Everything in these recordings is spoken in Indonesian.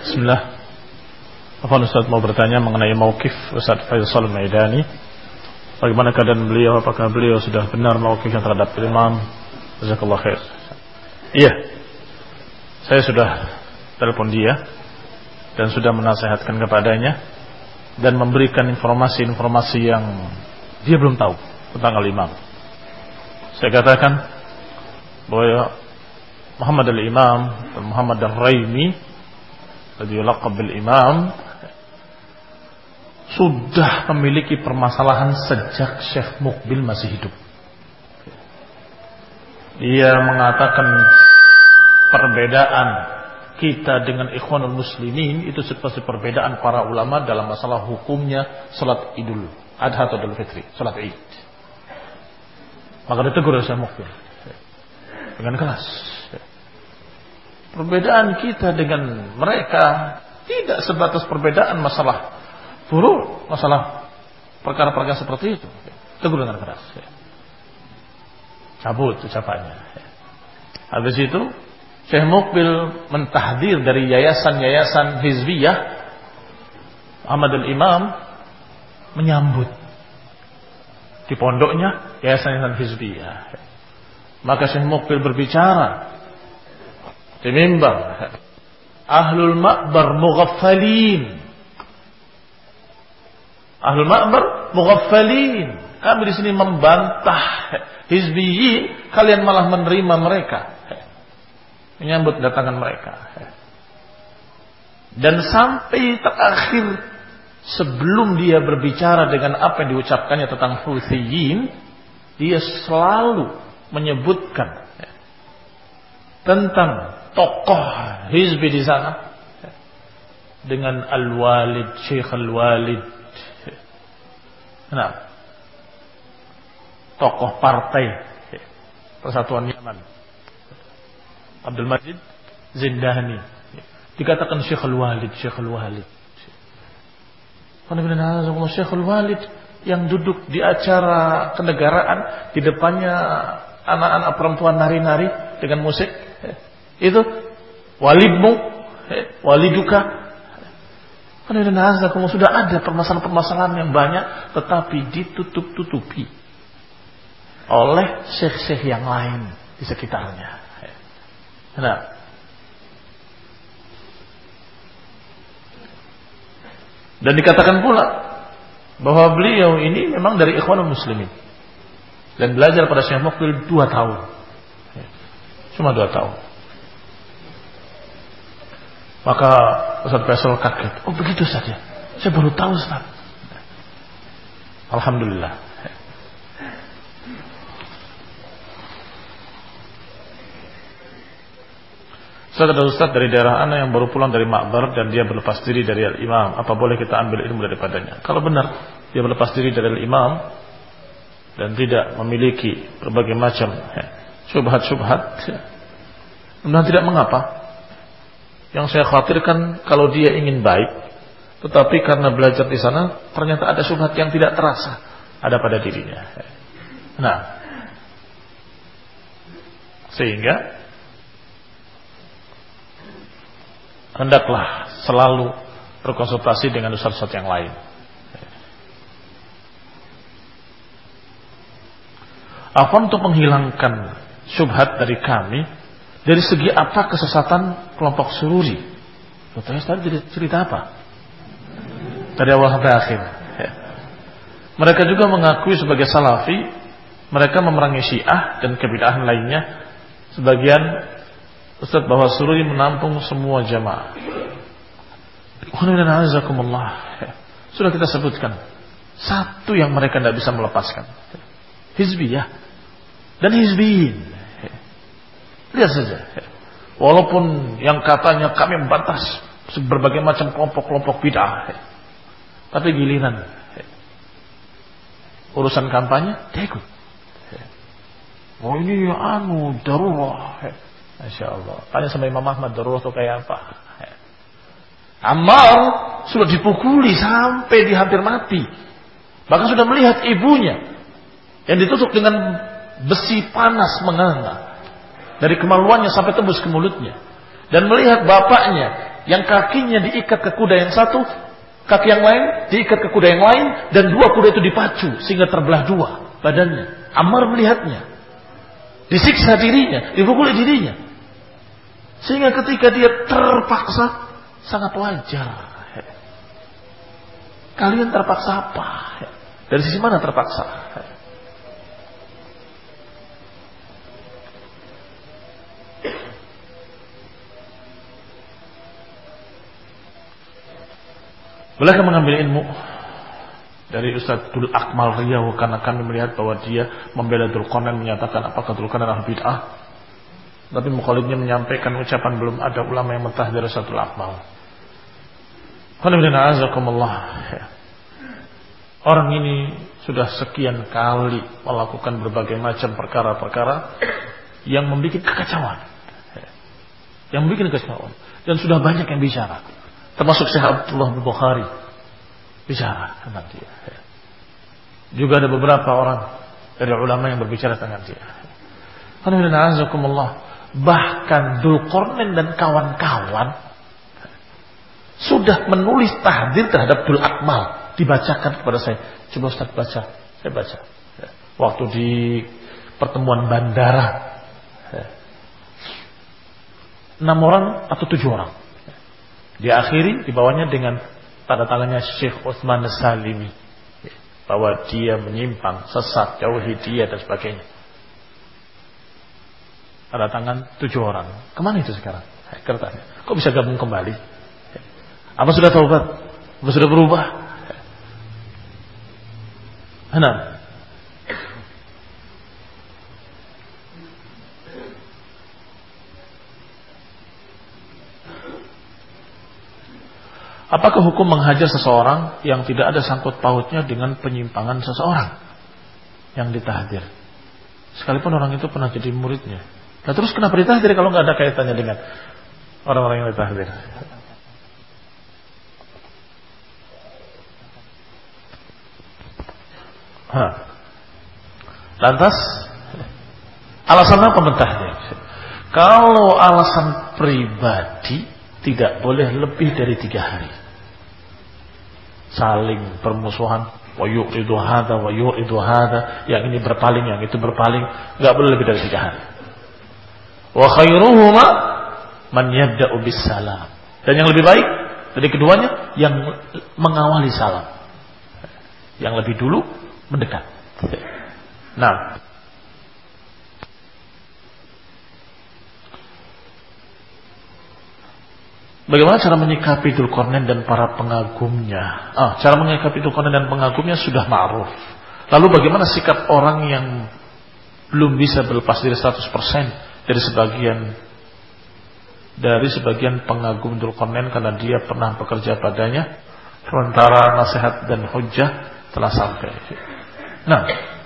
Bismillah. Afwan Ustaz mau bertanya mengenai mauqif Ustaz Faisal Maidani. Bagaimana keadaan beliau? Apakah beliau sudah benar mauqifnya terhadap imam? Jazakallahu khair. Iya. Saya sudah telepon dia dan sudah menasihatkan kepadanya dan memberikan informasi-informasi yang dia belum tahu tentang al-imam. Saya katakan bahwa Muhammad al-Imam dan Muhammad al-Raimi alladhi yulaqab bil-imam sudah memiliki permasalahan sejak Syekh Muqbil masih hidup. Dia mengatakan perbedaan kita dengan Ikhwanul Muslimin itu seperti perbedaan para ulama dalam masalah hukumnya salat Idul Adha atau Idul Fitri, salat Id. Maka ditegur oleh Syekh Muqbil dengan keras. Perbedaan kita dengan mereka tidak sebatas perbedaan masalah furu', masalah perkara-perkara seperti itu. Tegur dengan keras. Cabut ucapannya. Habis itu Syekh Muqbil mentahdir dari yayasan-yayasan hizbiyah. Muhammad al-Imam menyambut di pondoknya yayasan-yayasan hizbiyah. Maka Syekh Muqbil berbicara di mimbar, ahlul ma'bar mughaffalin. Ahlul ma'bar mughaffalin. Kami di sini membantah hizbiyin, kalian malah menerima mereka, menyambut kedatangan mereka. Dan sampai terakhir sebelum dia berbicara dengan apa yang diucapkannya tentang Huthiyin, dia selalu menyebutkan tentang tokoh hizbi di sana dengan Al-Walid, Syekh Al-Walid. Nah, tokoh partai Persatuan Yaman, Abdul Majid Zindani, dikatakan Syekh Al-Walid, Syekh Al-Walid. Syekh Al-Walid yang duduk di acara kenegaraan, di depannya anak-anak perempuan nari-nari dengan musik. Itu walidmu, waliduka. Sudah ada permasalahan-permasalahan yang banyak, tetapi ditutup-tutupi oleh syekh-syekh yang lain di sekitarnya. Nah, dan dikatakan pula bahwa beliau ini memang dari Ikhwanul Muslimin dan belajar pada Syekh Muqbil 2 tahun. Cuma 2 tahun. Maka Ustaz Faisal kaget. Oh begitu saja. Saya baru tahu Ustaz. Alhamdulillah. Ustaz, ada Ustaz dari daerah Ana yang baru pulang dari Ma'bar dan dia berlepas diri dari al-imam. Apa boleh kita ambil ilmu daripadanya? Kalau benar dia berlepas diri dari al-imam dan tidak memiliki berbagai macam syubhat-syubhat, benar tidak mengapa. Yang saya khawatirkan kalau dia ingin baik, tetapi karena belajar di sana ternyata ada syubhat yang tidak terasa ada pada dirinya. Nah, sehingga hendaklah selalu berkonsultasi dengan ustaz-ustaz yang lain. Apa untuk menghilangkan syubhat dari kami? Dari segi apa kesesatan kelompok Sururi? Saya tadi cerita apa? Dari awal sampai akhir. Mereka juga mengakui sebagai salafi. Mereka memerangi Syiah dan kebid'ahan lainnya. Sebagian Ustaz bahwa Sururi menampung semua jamaah. Sudah kita sebutkan. Satu yang mereka tidak bisa melepaskan, hizbiyah dan hizbiyin. Lihat saja. Walaupun yang katanya kami membantah berbagai macam kelompok-kelompok bid'ah, tapi giliran urusan kampanye dia ikut. Oh ini darurah. Masya Allah. Tanya sama Imam Ahmad, darurah itu kayak apa? Ammar sudah dipukuli sampai di hampir mati. Bahkan sudah melihat ibunya yang ditutup dengan besi panas menganga dari kemaluannya sampai tembus ke mulutnya, dan melihat bapaknya Yang kakinya diikat ke kuda yang satu, kaki yang lain diikat ke kuda yang lain, dan dua kuda itu dipacu sehingga terbelah dua badannya. Ammar melihatnya. Disiksa dirinya, dipukuli dirinya. Sehingga ketika dia terpaksa, sangat wajar. Kalian terpaksa apa? Dari sisi mana terpaksa? Bolehkah mengambil ilmu dari Ustaz Dul Akmal Riau karena kami melihat bahwa dia membela Dzulqarnain, menyatakan apakah Dzulqarnain adalah bid'ah? Tapi mukhalifnya menyampaikan ucapan belum ada ulama yang mentahdir Ustaz Dul Akmal. Orang ini sudah sekian kali melakukan berbagai macam perkara-perkara yang membuat kekacauan. Dan sudah banyak yang bicara. Termasuk Syekh Abdullah bin Bukhari bicara tentang dia. Juga ada beberapa orang dari ulama yang berbicara tentang dia. Bahkan Dzulqarnain dan kawan-kawan sudah menulis tahdzir terhadap Dul Akmal, dibacakan kepada saya. Coba Ustaz baca, saya baca. Waktu di pertemuan bandara, 6 orang atau 7 orang. Diakhiri dibawanya dengan tanda tangannya Syekh Utsman As-Salimi bahwa dia menyimpang, sesat, jauhi dia dan sebagainya. Tanda tangan 7 orang. Kemana itu sekarang? Kertasnya. Kok bisa gabung kembali? Apa sudah taubat? Apa sudah berubah? Nah. Apakah hukum menghajar seseorang yang tidak ada sangkut pautnya dengan penyimpangan seseorang yang ditahdir? Sekalipun orang itu pernah jadi muridnya. Nah terus kenapa ditahdir kalau nggak ada kaitannya dengan orang-orang yang ditahdir? Lantas alasan apa mentahdir? Kalau alasan pribadi, tidak boleh lebih dari 3 hari. Saling permusuhan, wa yuridu hadza wa yuridu hadza, yang ini berpaling, yang itu berpaling, enggak boleh lebih dari 3 hari. Wa khairuhuma man yabda'u bis salam. Dan yang lebih baik dari keduanya yang mengawali salam. Yang lebih dulu mendekat. Nah, bagaimana cara menyikapi Dzulqarnain dan para pengagumnya? Cara menyikapi Dzulqarnain dan pengagumnya sudah ma'ruf. Lalu bagaimana sikap orang yang belum bisa berlepas diri 100% dari sebagian pengagum Dzulqarnain karena dia pernah bekerja padanya, sementara nasihat dan hujjah telah sampai. Nah,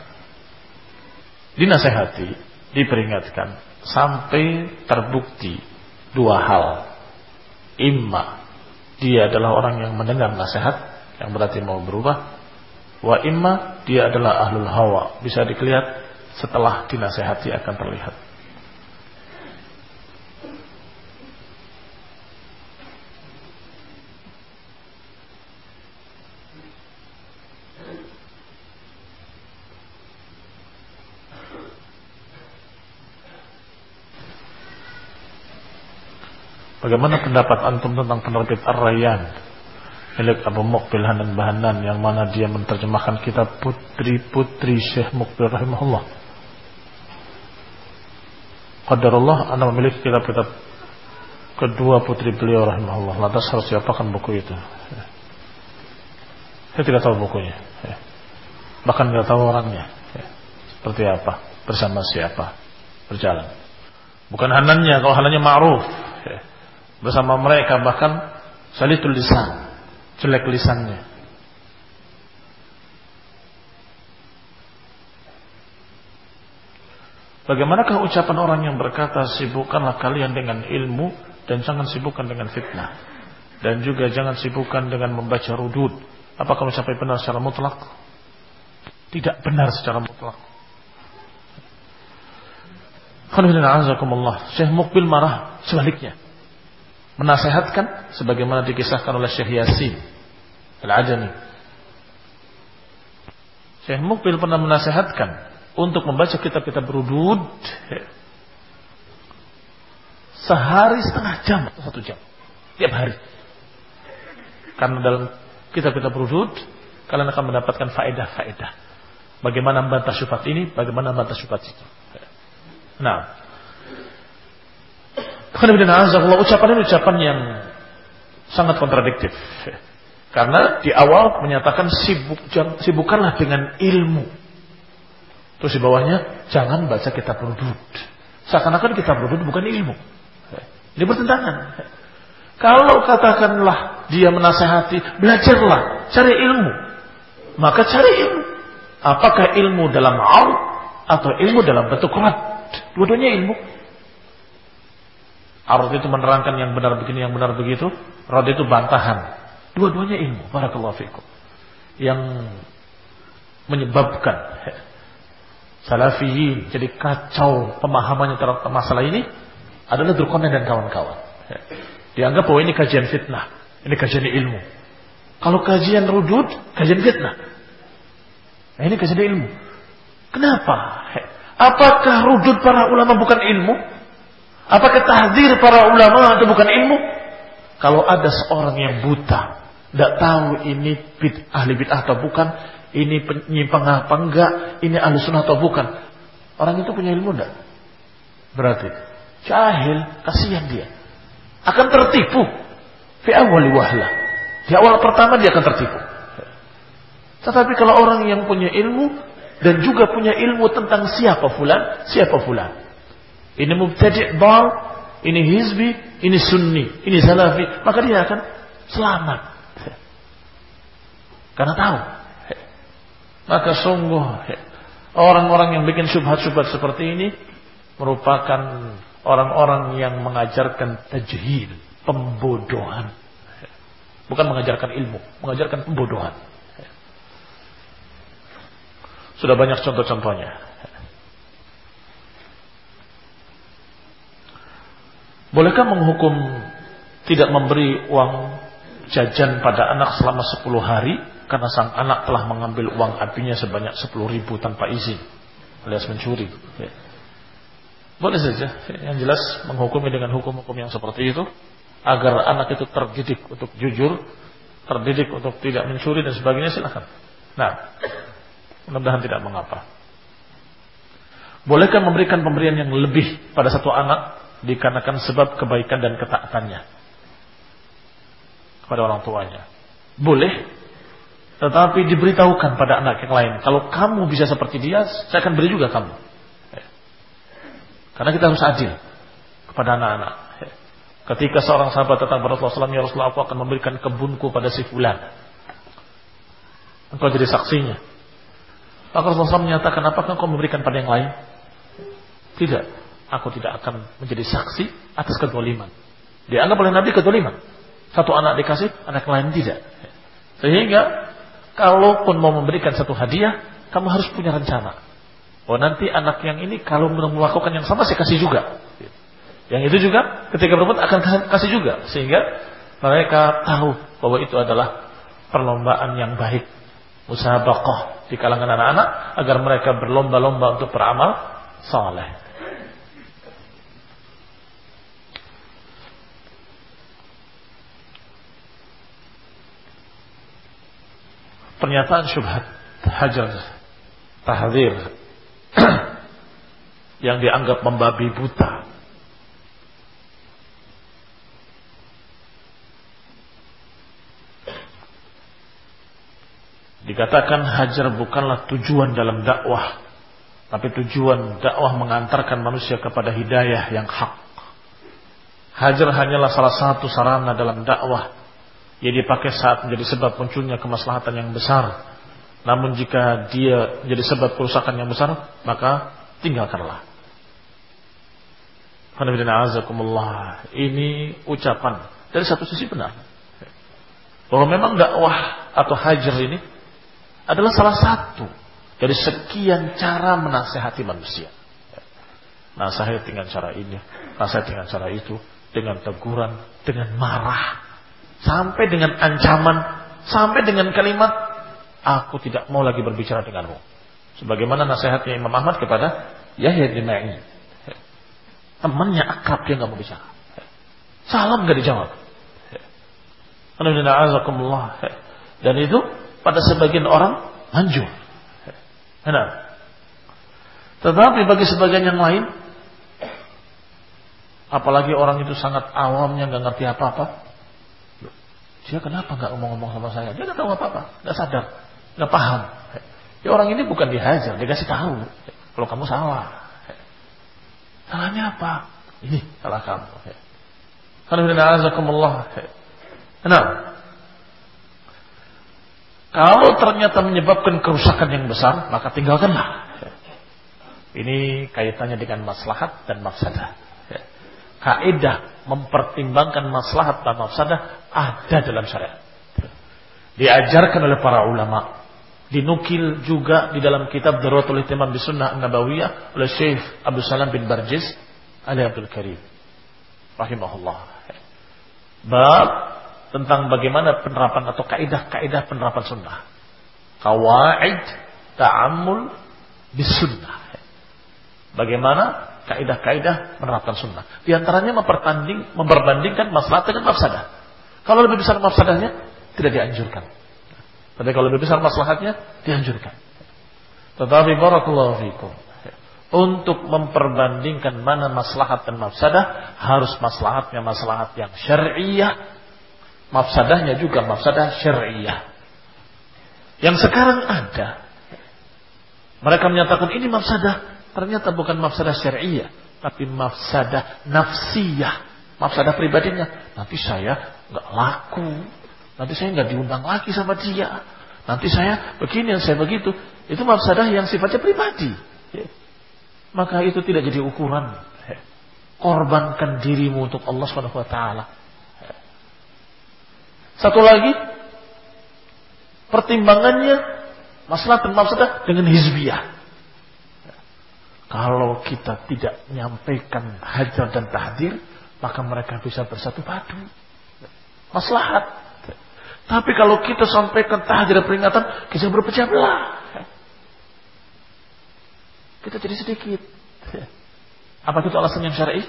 dinasehati, diperingatkan sampai terbukti 2 hal. Imma dia adalah orang yang mendengar nasihat, yang berarti mau berubah. Wa imma dia adalah ahlul hawa. Bisa dilihat setelah dinasehati akan terlihat. Bagaimana pendapat antum tentang penerbit Ar-Rayyan milik Abu Muqbil Hanan Bahanan yang mana dia menerjemahkan kitab Putri-Putri Syekh Muqbil rahimahullah? Qadarullah anda memiliki kitab-kitab kedua putri beliau rahimahullah. Lantas harus diapakan buku itu? Saya tidak tahu bukunya. Bahkan tidak tahu orangnya. Seperti apa? Bersama siapa? Berjalan. Bukan Hanannya, kalau Hanannya ma'ruf. Bersama mereka bahkan salitul lisan, jelek lisannya. Bagaimanakah ucapan orang yang berkata sibukkanlah kalian dengan ilmu dan jangan sibukkan dengan fitnah, dan juga jangan sibukkan dengan membaca rudud? Apakah mencapai benar secara mutlak? Tidak benar secara mutlak. Syekh Muqbil marah sebaliknya, menasehatkan sebagaimana dikisahkan oleh Syekh Yasin Al-Adani. Syekh Mukbil pernah menasehatkan untuk membaca kitab-kitab rudud sehari setengah jam atau 1 jam tiap hari. Karena dalam kitab-kitab rudud kalian akan mendapatkan faedah-faedah. Bagaimana membantah syubhat ini, bagaimana membantah syubhat itu. Nah, ucapan ini ucapan yang sangat kontradiktif. Karena di awal menyatakan sibukkanlah dengan ilmu. Terus di bawahnya jangan baca kitab rudud. Seakan-akan kitab rudud bukan ilmu. Ini bertentangan. Kalau katakanlah dia menasehati, belajarlah, cari ilmu. Maka cari ilmu. Apakah ilmu dalam aul atau ilmu dalam bentuk rad? Dua-duanya ilmu. Arad itu menerangkan yang benar begini, yang benar begitu. Rad itu bantahan. Dua-duanya ilmu. Barakallahu fikum. Yang menyebabkan salafiyin jadi kacau pemahamannya terhadap masalah ini adalah Dzulqarnain dan kawan-kawan. Dianggap bahwa ini kajian fitnah, ini kajian ilmu. Kalau kajian rudud, kajian fitnah. Nah, ini kajian ilmu. Kenapa? Apakah rudud para ulama bukan ilmu? Apakah tahdzir para ulama itu bukan ilmu? Kalau ada seorang yang buta, tidak tahu ini ahli bid'ah atau bukan, ini penyimpang apa enggak, ini ahli sunnah atau bukan, orang itu punya ilmu enggak? Berarti jahil, kasihan dia. Akan tertipu. Fi awwali wahla. Di awal pertama dia akan tertipu. Tetapi kalau orang yang punya ilmu dan juga punya ilmu tentang siapa fulan, ini mubtadi' dal, ini hizbi, ini sunni, ini salafi, maka dia akan selamat. Karena tahu. Maka sungguh orang-orang yang bikin syubhat-syubhat seperti ini merupakan orang-orang yang mengajarkan tajhil, pembodohan. Bukan mengajarkan ilmu, mengajarkan pembodohan. Sudah banyak contoh-contohnya. Bolehkah menghukum tidak memberi uang jajan pada anak selama 10 hari karena sang anak telah mengambil uang abinya sebanyak 10.000 tanpa izin alias mencuri? Boleh saja. Yang jelas menghukumi dengan hukum-hukum yang seperti itu agar anak itu terdidik untuk jujur, terdidik untuk tidak mencuri dan sebagainya, silakan. Nah, mudah-mudahan tidak mengapa. Bolehkah memberikan pemberian yang lebih pada satu anak dikarenakan sebab kebaikan dan ketaatannya kepada orang tuanya? Boleh, tetapi diberitahukan pada anak yang lain, kalau kamu bisa seperti dia, saya akan beri juga kamu. Karena kita harus adil kepada anak-anak. Ketika seorang sahabat datang kepada Rasulullah SAW, ya Rasulullah, aku akan memberikan kebunku pada si fulan, engkau jadi saksinya. Maka Rasulullah SAW menyatakan, apakah engkau memberikan pada yang lain? Tidak, aku tidak akan menjadi saksi atas kezaliman. Dianggap oleh Nabi kezaliman. Satu anak dikasih, anak lain tidak. Sehingga kalaupun mau memberikan satu hadiah, kamu harus punya rencana. Oh, nanti anak yang ini kalau melakukan yang sama saya kasih juga. Yang itu juga ketika berbuat akan kasih juga. Sehingga mereka tahu bahwa itu adalah perlombaan yang baik, musabaqah di kalangan anak-anak agar mereka berlomba-lomba untuk beramal saleh. Pernyataan syubhat hajar tahdzir yang dianggap membabi buta, dikatakan hajar bukanlah tujuan dalam dakwah, tapi tujuan dakwah mengantarkan manusia kepada hidayah yang hak. Hajar hanyalah salah satu sarana dalam dakwah yang dipakai saat menjadi sebab munculnya kemaslahatan yang besar. Namun jika dia menjadi sebab kerusakan yang besar, maka tinggalkanlah. Ini ucapan dari satu sisi benar, bahwa memang dakwah atau hajar ini adalah salah satu dari sekian cara menasihati manusia. Nasihat dengan cara ini, nasihat dengan cara itu, dengan teguran, dengan marah, sampai dengan ancaman, sampai dengan kalimat, aku tidak mau lagi berbicara denganmu. Sebagaimana nasihatnya Imam Ahmad kepada Yahya bin Ma'in. Temannya akrab, dia nggak mau bicara. Salam nggak dijawab. Dan itu pada sebagian orang manjur. Tetapi bagi sebagian yang lain, apalagi orang itu sangat awamnya, nggak ngerti apa-apa, dia kenapa nggak ngomong-ngomong sama saya? Dia nggak tahu apa-apa, nggak sadar, nggak paham. Ya orang ini bukan dihajar, dikasih tahu. Kalau kamu salah, salahnya apa? Ini salah kamu. Nah, kalau ternyata menyebabkan kerusakan yang besar, maka tinggalkanlah. Ini kaitannya dengan maslahat dan mafsadah. Kaidah mempertimbangkan maslahat dan mafsadah ada dalam syariat. Diajarkan oleh para ulama. Dinukil juga di dalam kitab Daruratul Ihtimam Bisunnah An-Nabawiyah oleh Syekh Abdul Salam bin Barjiz Ali Abdul Karim rahimahullah. Bab tentang bagaimana penerapan atau kaidah-kaidah penerapan sunnah. Qawaid ta'ammul bisunnah. Bagaimana kaidah-kaidah menerapkan sunnah. Di antaranya memperbandingkan maslahat dengan mafsadah. Kalau lebih besar mafsadahnya, tidak dianjurkan. Tapi kalau lebih besar maslahatnya, dianjurkan. Tetapi barakallahu fikum, untuk memperbandingkan mana maslahat dan mafsadah, harus maslahatnya maslahat yang syar'iyah, mafsadahnya juga mafsadah syar'iyah. Yang sekarang ada, mereka menyatakan ini mafsadah, ternyata bukan mafsadah syar'iyah, tapi mafsadah nafsiyah, mafsadah pribadinya. Nanti saya nggak laku, nanti saya nggak diundang lagi sama dia, nanti saya begini, saya begitu. Itu mafsadah yang sifatnya pribadi. Maka itu tidak jadi ukuran. Korbankan dirimu untuk Allah Subhanahu wa taala. Satu lagi, pertimbangannya masalah dan mafsadah dengan hizbiyah. Kalau kita tidak menyampaikan hajar dan tahdir, maka mereka bisa bersatu padu. Maslahat. Tapi kalau kita sampaikan tahdir dan peringatan, kita berpecah belah. Kita jadi sedikit. Apa itu alasan yang syar'i?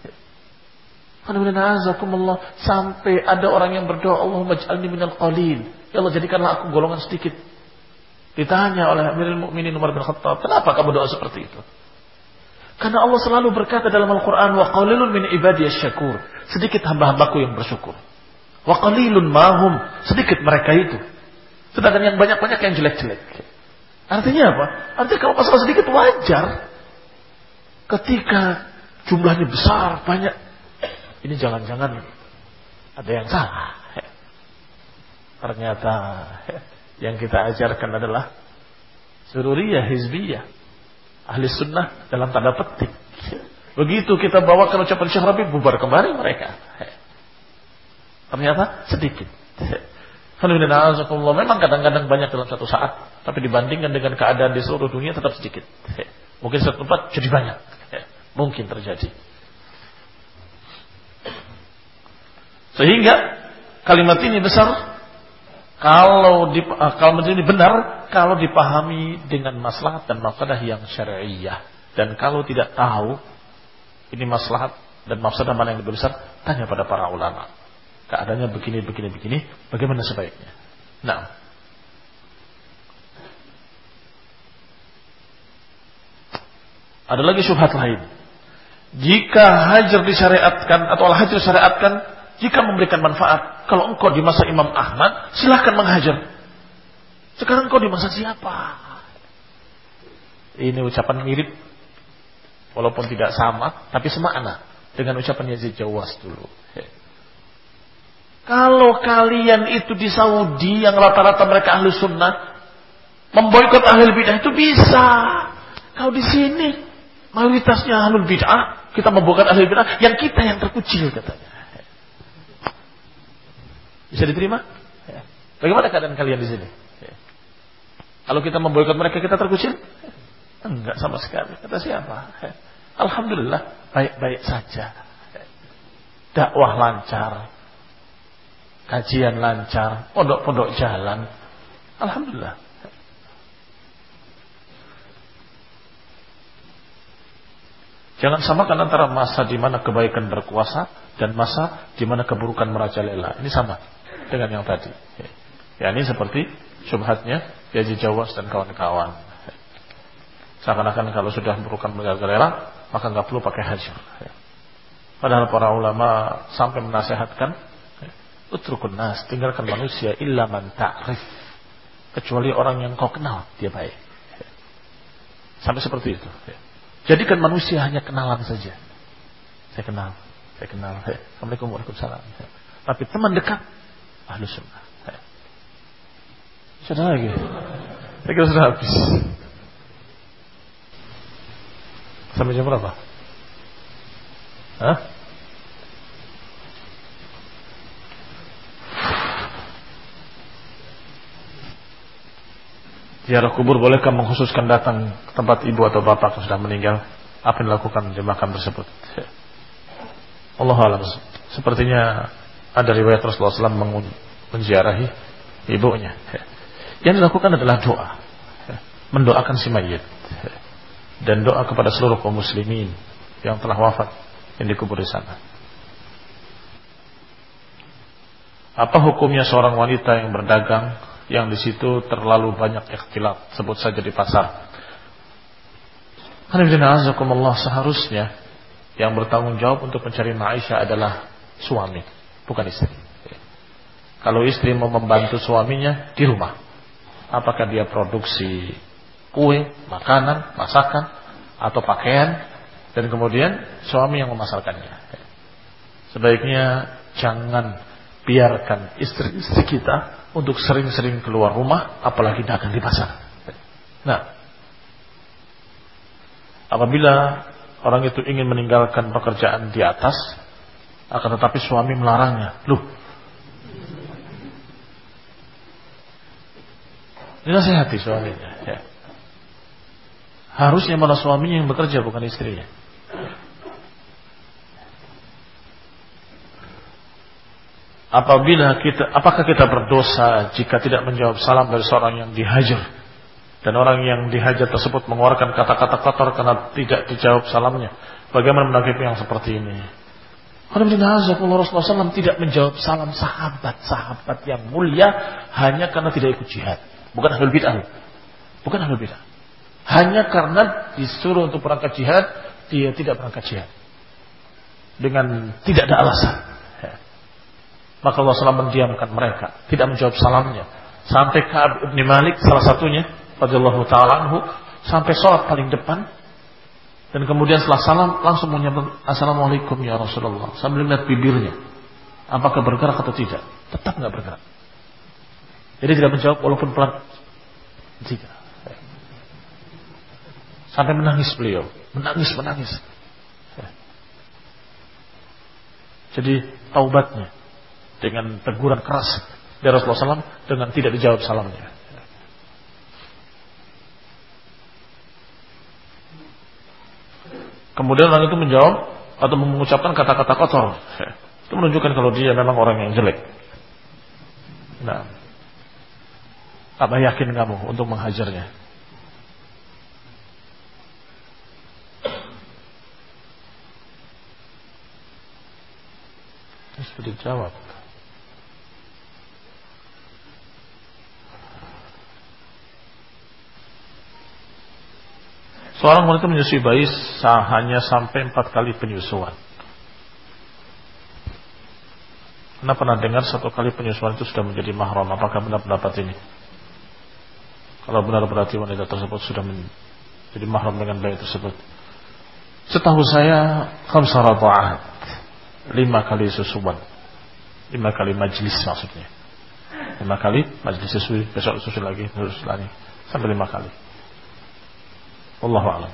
Sampai ada orang yang berdoa, Allahumma ij'alni minal qalil. Ya Allah, jadikanlah aku golongan sedikit. Ditanya oleh Amirul Mukminin Umar bin Khattab, kenapa kamu doa seperti itu? Karena Allah selalu berkata dalam Al-Quran, wa qalilun min ibadiyas syakur. Sedikit hamba-hambaku yang bersyukur. Wa qalilun mahum. Sedikit mereka itu. Sedangkan yang banyak-banyak yang jelek-jelek. Artinya apa? Artinya kalau masalah sedikit wajar. Ketika jumlahnya besar, banyak. Ini jangan-jangan ada yang salah. Ternyata yang kita ajarkan adalah sururiyah, hizbiyah. Ahli sunnah dalam tanda petik. Begitu kita bawakan ucapan Syekh Rabi, bubar kembali mereka. Ternyata sedikit. Memang kadang-kadang banyak dalam satu saat, tapi dibandingkan dengan keadaan di seluruh dunia tetap sedikit. Mungkin satu tempat jadi banyak. Mungkin terjadi. Sehingga kalimat ini besar kalau ini benar kalau dipahami dengan maslahat dan mafsadah yang syar'iyah. Dan kalau tidak tahu ini maslahat dan mafsadah mana yang lebih besar, tanya pada para ulama. Keadaannya begini, bagaimana sebaiknya? Nah, ada lagi syubhat lain. Jika hajar disyariatkan atau al-hajar disyariatkan, jika memberikan manfaat, kalau engkau di masa Imam Ahmad, silahkan menghajar. Sekarang engkau di masa siapa? Ini ucapan mirip, walaupun tidak sama, tapi semakna dengan ucapan Yazid Jawas dulu. Kalau kalian itu di Saudi yang rata-rata mereka ahli sunnah, memboikot ahli bid'ah itu bisa. Kalau di sini mayoritasnya ahli bid'ah, kita memboikot ahli bid'ah, yang kita yang terkucil katanya. Bisa diterima? Bagaimana keadaan kalian di sini? Kalau kita memboikot mereka, kita terkucil? Enggak sama sekali. Kata siapa? Alhamdulillah, baik-baik saja. dakwah lancar, kajian lancar, pondok-pondok jalan. Alhamdulillah. Jangan samakan antara masa di mana kebaikan berkuasa dan masa di mana keburukan merajalela. Ini sama dengan yang tadi. Ya, ini seperti syubhatnya Yazi Jawas dan kawan-kawan. Seakan-akan kalau sudah keburukan merajalela, maka nggak perlu pakai hajar. Padahal para ulama sampai menasihatkan, utrukun nas, tinggalkan manusia illa man ta'rif, kecuali orang yang kau kenal dia baik. Sampai seperti itu. Jadikan manusia hanya kenalan saja. Saya kenal. Assalamualaikum warahmatullahi wabarakatuh. Tapi teman dekat Ahlus Sunnah. Sudah lagi. Saya kira sudah habis. Sampai jam berapa? Hah? Ziarah kubur bolehkah mengkhususkan datang ke tempat ibu atau bapak yang sudah meninggal? Apa yang dilakukan di makam tersebut? Allahu a'lam. Sepertinya ada riwayat Rasulullah SAW menziarahi ibunya. Yang dilakukan adalah doa, mendoakan si mayit, dan doa kepada seluruh kaum muslimin yang telah wafat yang dikubur di sana. Apa hukumnya seorang wanita yang berdagang yang di situ terlalu banyak ikhtilat, sebut saja di pasar? Seharusnya yang bertanggung jawab untuk mencari maisha adalah suami, bukan istri. Kalau istri mau membantu suaminya di rumah, apakah dia produksi kue, makanan, masakan, atau pakaian, dan kemudian suami yang memasarkannya. Sebaiknya jangan biarkan istri-istri kita untuk sering-sering keluar rumah, apalagi dagang di pasar. Nah, apabila orang itu ingin meninggalkan pekerjaan di atas, akan tetapi suami melarangnya, dinasihati suaminya. Ya. Harusnya malah suaminya yang bekerja, bukan istrinya. Apakah kita berdosa jika tidak menjawab salam dari seorang yang dihajar, dan orang yang dihajar tersebut mengeluarkan kata-kata kotor karena tidak dijawab salamnya? Bagaimana menanggapi yang seperti ini? Rasulullah SAW tidak menjawab salam sahabat-sahabat yang mulia hanya karena tidak ikut jihad. Bukan ahlul bid'ah. Hanya karena disuruh untuk berangkat jihad, dia tidak berangkat jihad. Dengan tidak ada alasan. Maka Allah SWT mendiamkan mereka, tidak menjawab salamnya. Sampai Ka'ab bin Malik salah satunya, radhiyallahu ta'ala anhu, sampai sholat paling depan, dan kemudian setelah salam langsung menyebut assalamualaikum ya Rasulullah, sambil melihat bibirnya, apakah bergerak atau tidak. Tetap nggak bergerak. Jadi tidak menjawab walaupun pelan. Tidak. Sampai menangis beliau, menangis. Jadi taubatnya dengan teguran keras dari Rasulullah SAW dengan tidak dijawab salamnya. Kemudian orang itu menjawab atau mengucapkan kata-kata kotor. Itu menunjukkan kalau dia memang orang yang jelek. Nah, apa yakin kamu untuk menghajarnya? Ini sudah dijawab. Seorang wanita menyusui bayi hanya sampai 4 kali penyusuan. Anda pernah dengar 1 kali penyusuan itu sudah menjadi mahram? Apakah benar pendapat ini? Kalau benar berarti wanita tersebut sudah menjadi mahram dengan bayi tersebut. Setahu saya 5 radha'at, 5 kali susuan, 5 kali majlis maksudnya. 5 kali majlis susui, besok susu lagi, terus lagi sampai 5 kali. Wallahu a'lam.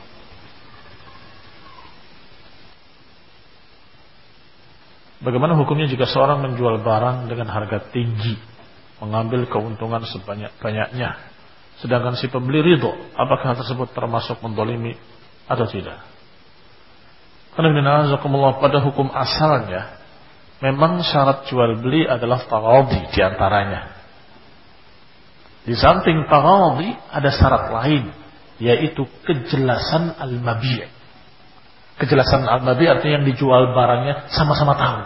Bagaimana hukumnya jika seorang menjual barang dengan harga tinggi, mengambil keuntungan sebanyak-banyaknya, sedangkan si pembeli ridho? Apakah hal tersebut termasuk mendolimi atau tidak? Karena pada hukum asalnya memang syarat jual beli adalah taradhi di antaranya. Di samping taradhi ada syarat lain, yaitu kejelasan al-mabi'. Kejelasan al-mabi' artinya yang dijual barangnya sama-sama tahu.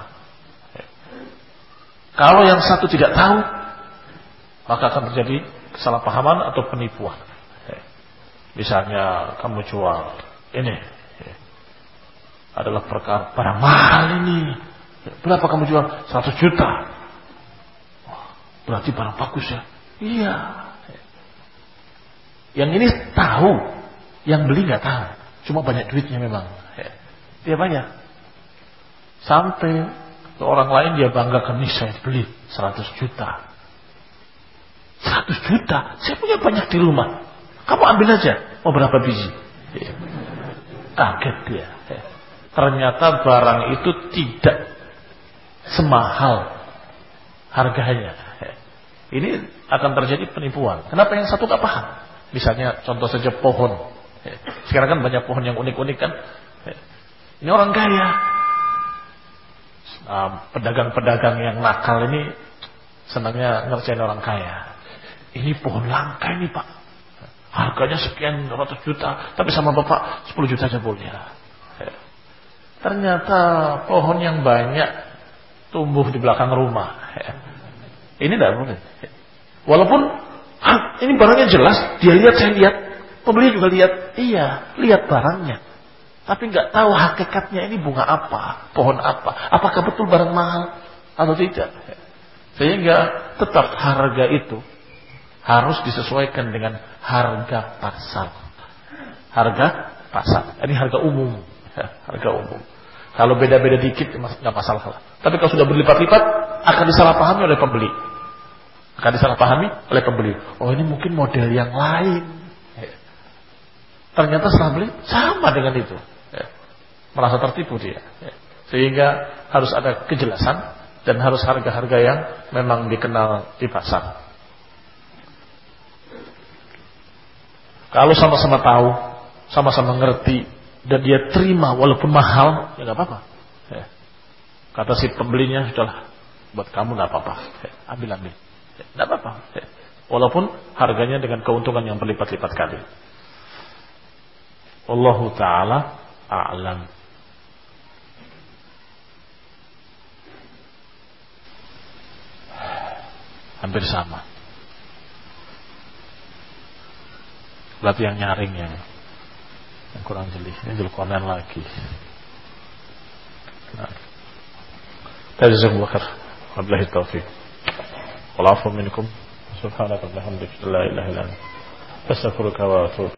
Kalau yang satu tidak tahu, maka akan terjadi kesalahpahaman atau penipuan. Misalnya kamu jual ini adalah perkara barang mahal ini. Berapa kamu jual? 100 juta. Berarti barang bagus ya. Iya. Yang ini tahu, yang beli nggak tahu. Cuma banyak duitnya memang. Dia banyak. Sampai ke orang lain dia banggakan, nih saya beli 100 juta. 100 juta? Saya punya banyak di rumah. Kamu ambil aja. Mau berapa biji? Kaget dia. Ternyata barang itu tidak semahal harganya. Ini akan terjadi penipuan. Kenapa yang satu gak paham? Misalnya contoh saja pohon. Sekarang kan banyak pohon yang unik-unik kan. Ini orang kaya. Pedagang-pedagang yang nakal ini senangnya ngerjain orang kaya. Ini pohon langka ini Pak. Harganya sekian ratus juta. Tapi sama Bapak 10 juta aja boleh. Ternyata pohon yang banyak tumbuh di belakang rumah. Ini tidak boleh. Walaupun ini barangnya jelas, dia lihat, saya lihat, pembeli juga lihat, iya, lihat barangnya, tapi nggak tahu hakikatnya ini bunga apa, pohon apa, apakah betul barang mahal atau tidak. Sehingga tetap harga itu harus disesuaikan dengan harga pasar. Harga pasar, ini harga umum, harga umum. Kalau beda-beda dikit nggak masalah. Tapi kalau sudah berlipat-lipat akan disalahpahami oleh pembeli. Oh ini mungkin model yang lain. Ternyata setelah beli sama dengan itu. Merasa tertipu dia. Sehingga harus ada kejelasan dan harus harga-harga yang memang dikenal di pasar. Kalau sama-sama tahu, sama-sama ngerti dan dia terima walaupun mahal, ya nggak apa-apa. Kata si pembelinya, sudahlah, buat kamu nggak apa-apa, ambil. Tidak apa-apa. Walaupun harganya dengan keuntungan yang berlipat-lipat kali. Wallahu ta'ala a'lam. Hampir sama. Berarti yang nyaring yang kurang jeli. Ini Zulkarnain lagi. Jazakumullah khair. Wabillahi taufiq. والعفو منكم سبحانك اللهم وبحمدك لا اله الا انت استغفرك واتوب